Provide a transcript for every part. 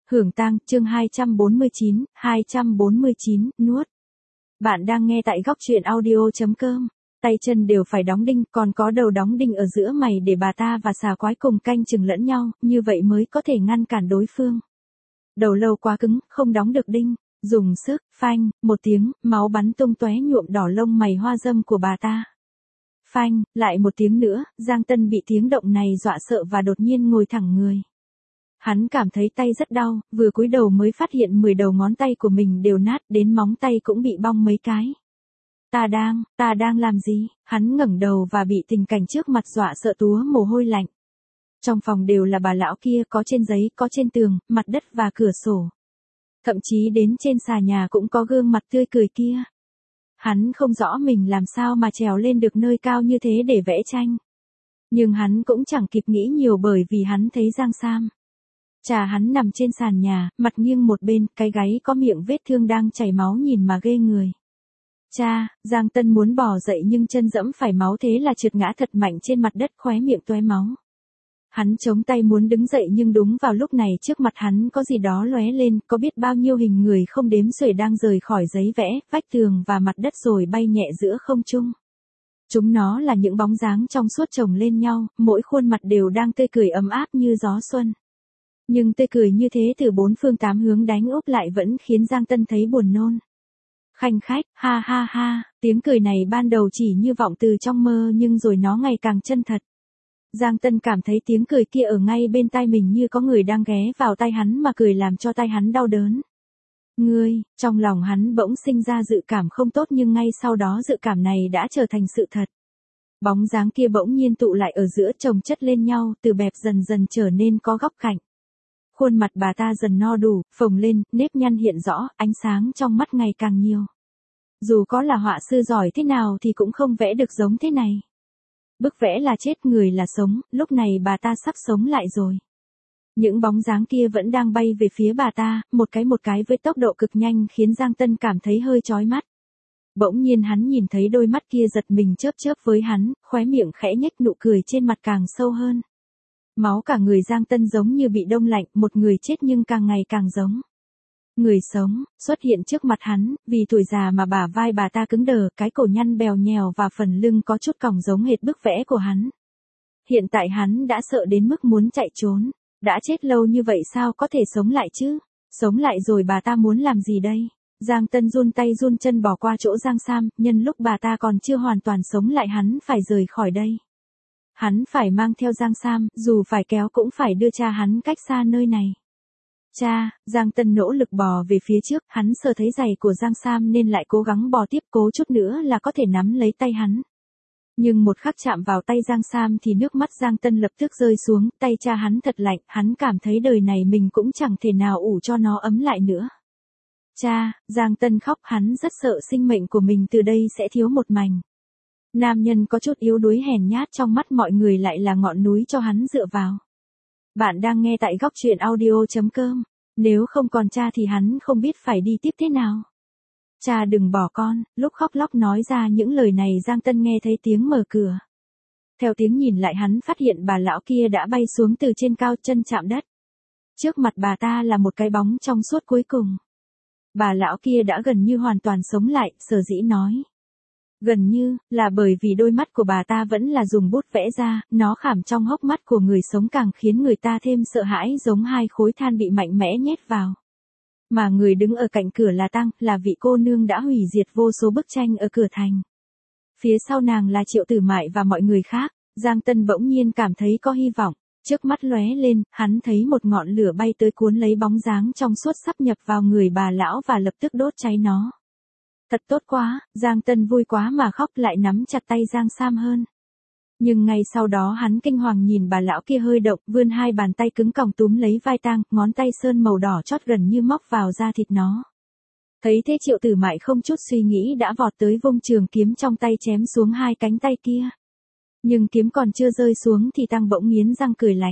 Hưởng tang, chương 249, nuốt. Bạn đang nghe tại góc truyện audio.com. Tay chân đều phải đóng đinh, còn có đầu đóng đinh ở giữa mày để bà ta và xà quái cùng canh chừng lẫn nhau, như vậy mới có thể ngăn cản đối phương. Đầu lâu quá cứng, không đóng được đinh, dùng sức, phanh, một tiếng, máu bắn tung tóe nhuộm đỏ lông mày hoa dâm của bà ta. Phanh, lại một tiếng nữa, Giang Tân bị tiếng động này dọa sợ và đột nhiên ngồi thẳng người. Hắn cảm thấy tay rất đau, vừa cúi đầu mới phát hiện 10 đầu ngón tay của mình đều nát, đến móng tay cũng bị bong mấy cái. Ta đang làm gì? Hắn ngẩng đầu và bị tình cảnh trước mặt dọa sợ túa mồ hôi lạnh. Trong phòng đều là bà lão kia, có trên giấy, có trên tường, mặt đất và cửa sổ. Thậm chí đến trên xà nhà cũng có gương mặt tươi cười kia. Hắn không rõ mình làm sao mà trèo lên được nơi cao như thế để vẽ tranh. Nhưng hắn cũng chẳng kịp nghĩ nhiều bởi vì hắn thấy Giang Sam. Cha hắn nằm trên sàn nhà, mặt nghiêng một bên, cái gáy có miệng vết thương đang chảy máu nhìn mà ghê người. Cha, Giang Tân muốn bò dậy nhưng chân dẫm phải máu thế là trượt ngã thật mạnh trên mặt đất, khóe miệng tóe máu. Hắn chống tay muốn đứng dậy nhưng đúng vào lúc này trước mặt hắn có gì đó lóe lên, có biết bao nhiêu hình người không đếm xuể đang rời khỏi giấy vẽ, vách tường và mặt đất rồi bay nhẹ giữa không trung. Chúng nó là những bóng dáng trong suốt chồng lên nhau, mỗi khuôn mặt đều đang tươi cười ấm áp như gió xuân. Nhưng tươi cười như thế từ bốn phương tám hướng đánh úp lại vẫn khiến Giang Tân thấy buồn nôn. Khanh khách, ha ha ha, tiếng cười này ban đầu chỉ như vọng từ trong mơ nhưng rồi nó ngày càng chân thật. Giang Tân cảm thấy tiếng cười kia ở ngay bên tai mình như có người đang ghé vào tai hắn mà cười làm cho tai hắn đau đớn. Trong lòng hắn bỗng sinh ra dự cảm không tốt nhưng ngay sau đó dự cảm này đã trở thành sự thật. Bóng dáng kia bỗng nhiên tụ lại ở giữa chồng chất lên nhau, từ bẹp dần dần trở nên có góc cạnh. Khuôn mặt bà ta dần no đủ, phồng lên, nếp nhăn hiện rõ, ánh sáng trong mắt ngày càng nhiều. Dù có là họa sư giỏi thế nào thì cũng không vẽ được giống thế này. Bức vẽ là chết, người là sống, lúc này bà ta sắp sống lại rồi. Những bóng dáng kia vẫn đang bay về phía bà ta, một cái với tốc độ cực nhanh khiến Giang Tân cảm thấy hơi chói mắt. Bỗng nhiên hắn nhìn thấy đôi mắt kia giật mình chớp chớp với hắn, khóe miệng khẽ nhếch, nụ cười trên mặt càng sâu hơn. Máu cả người Giang Tân giống như bị đông lạnh, một người chết nhưng càng ngày càng giống. Người sống, xuất hiện trước mặt hắn, vì tuổi già mà bả vai bà ta cứng đờ, cái cổ nhăn bèo nhèo và phần lưng có chút còng giống hệt bức vẽ của hắn. Hiện tại hắn đã sợ đến mức muốn chạy trốn. Đã chết lâu như vậy sao có thể sống lại chứ? Sống lại rồi bà ta muốn làm gì đây? Giang Tân run tay run chân bỏ qua chỗ Giang Sam, nhân lúc bà ta còn chưa hoàn toàn sống lại hắn phải rời khỏi đây. Hắn phải mang theo Giang Sam, dù phải kéo cũng phải đưa cha hắn cách xa nơi này. Cha, Giang Tân nỗ lực bò về phía trước, hắn sờ thấy giày của Giang Sam nên lại cố gắng bò tiếp, cố chút nữa là có thể nắm lấy tay hắn. Nhưng một khắc chạm vào tay Giang Sam thì nước mắt Giang Tân lập tức rơi xuống, tay cha hắn thật lạnh, hắn cảm thấy đời này mình cũng chẳng thể nào ủ cho nó ấm lại nữa. Cha, Giang Tân khóc, hắn rất sợ sinh mệnh của mình từ đây sẽ thiếu một mảnh. Nam nhân có chút yếu đuối hèn nhát trong mắt mọi người lại là ngọn núi cho hắn dựa vào. Bạn đang nghe tại góc truyện audio.com, nếu không còn cha thì hắn không biết phải đi tiếp thế nào. Cha đừng bỏ con, lúc khóc lóc nói ra những lời này Giang Tân nghe thấy tiếng mở cửa. Theo tiếng nhìn lại hắn phát hiện bà lão kia đã bay xuống từ trên cao, chân chạm đất. Trước mặt bà ta là một cái bóng trong suốt cuối cùng. Bà lão kia đã gần như hoàn toàn sống lại, sở dĩ nói. Gần như, là bởi vì đôi mắt của bà ta vẫn là dùng bút vẽ ra, nó khảm trong hốc mắt của người sống càng khiến người ta thêm sợ hãi, giống hai khối than bị mạnh mẽ nhét vào. Mà người đứng ở cạnh cửa là Tăng, là vị cô nương đã hủy diệt vô số bức tranh ở cửa thành. Phía sau nàng là Triệu Tử Mại và mọi người khác. Giang Tân bỗng nhiên cảm thấy có hy vọng. Trước mắt lóe lên, hắn thấy một ngọn lửa bay tới cuốn lấy bóng dáng trong suốt sắp nhập vào người bà lão và lập tức đốt cháy nó. Thật tốt quá, Giang Tân vui quá mà khóc, lại nắm chặt tay Giang Sam hơn. Nhưng ngay sau đó hắn kinh hoàng nhìn bà lão kia hơi động, vươn hai bàn tay cứng còng túm lấy vai Tang, ngón tay sơn màu đỏ chót gần như móc vào da thịt nó. Thấy thế Triệu Tử Mại không chút suy nghĩ đã vọt tới vung trường kiếm trong tay chém xuống hai cánh tay kia. Nhưng kiếm còn chưa rơi xuống thì Tang bỗng nghiến răng cười lạnh.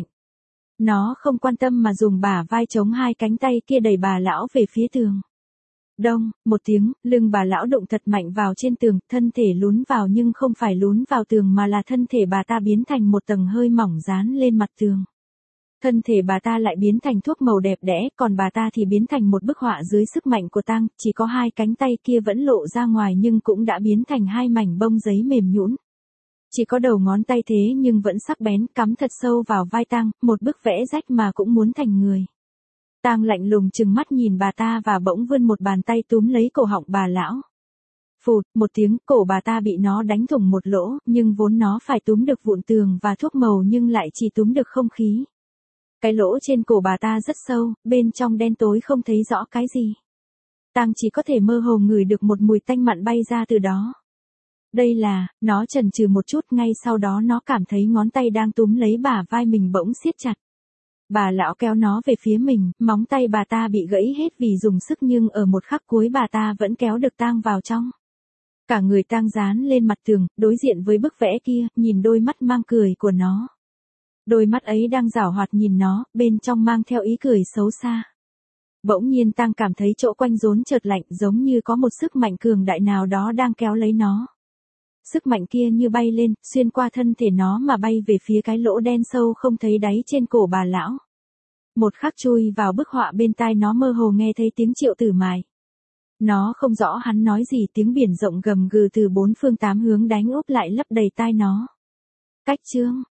Nó không quan tâm mà dùng bả vai chống hai cánh tay kia đẩy bà lão về phía tường. Đông, một tiếng, lưng bà lão đụng thật mạnh vào trên tường, thân thể lún vào nhưng không phải lún vào tường mà là thân thể bà ta biến thành một tầng hơi mỏng dán lên mặt tường. Thân thể bà ta lại biến thành thuốc màu đẹp đẽ, còn bà ta thì biến thành một bức họa dưới sức mạnh của Tang, chỉ có hai cánh tay kia vẫn lộ ra ngoài nhưng cũng đã biến thành hai mảnh bông giấy mềm nhũn. Chỉ có đầu ngón tay thế nhưng vẫn sắc bén, cắm thật sâu vào vai Tang, một bức vẽ rách mà cũng muốn thành người. Tang lạnh lùng trừng mắt nhìn bà ta và bỗng vươn một bàn tay túm lấy cổ họng bà lão. Phụt, một tiếng, cổ bà ta bị nó đánh thủng một lỗ, nhưng vốn nó phải túm được vụn tường và thuốc màu nhưng lại chỉ túm được không khí. Cái lỗ trên cổ bà ta rất sâu, bên trong đen tối không thấy rõ cái gì. Tang chỉ có thể mơ hồ ngửi được một mùi tanh mặn bay ra từ đó. Đây là, nó chần chừ một chút, ngay sau đó nó cảm thấy ngón tay đang túm lấy bả vai mình bỗng siết chặt. Bà lão kéo nó về phía mình, móng tay bà ta bị gãy hết vì dùng sức nhưng ở một khắc cuối bà ta vẫn kéo được Tang vào trong. Cả người Tang dán lên mặt tường, đối diện với bức vẽ kia, nhìn đôi mắt mang cười của nó. Đôi mắt ấy đang giảo hoạt nhìn nó, bên trong mang theo ý cười xấu xa. Bỗng nhiên Tang cảm thấy chỗ quanh rốn chợt lạnh, giống như có một sức mạnh cường đại nào đó đang kéo lấy nó. Sức mạnh kia như bay lên, xuyên qua thân thể nó mà bay về phía cái lỗ đen sâu không thấy đáy trên cổ bà lão. Một khắc chui vào bức họa bên tai nó mơ hồ nghe thấy tiếng Triệu Tử Mài. Nó không rõ hắn nói gì, tiếng biển rộng gầm gừ từ bốn phương tám hướng đánh úp lại lấp đầy tai nó. Cách chương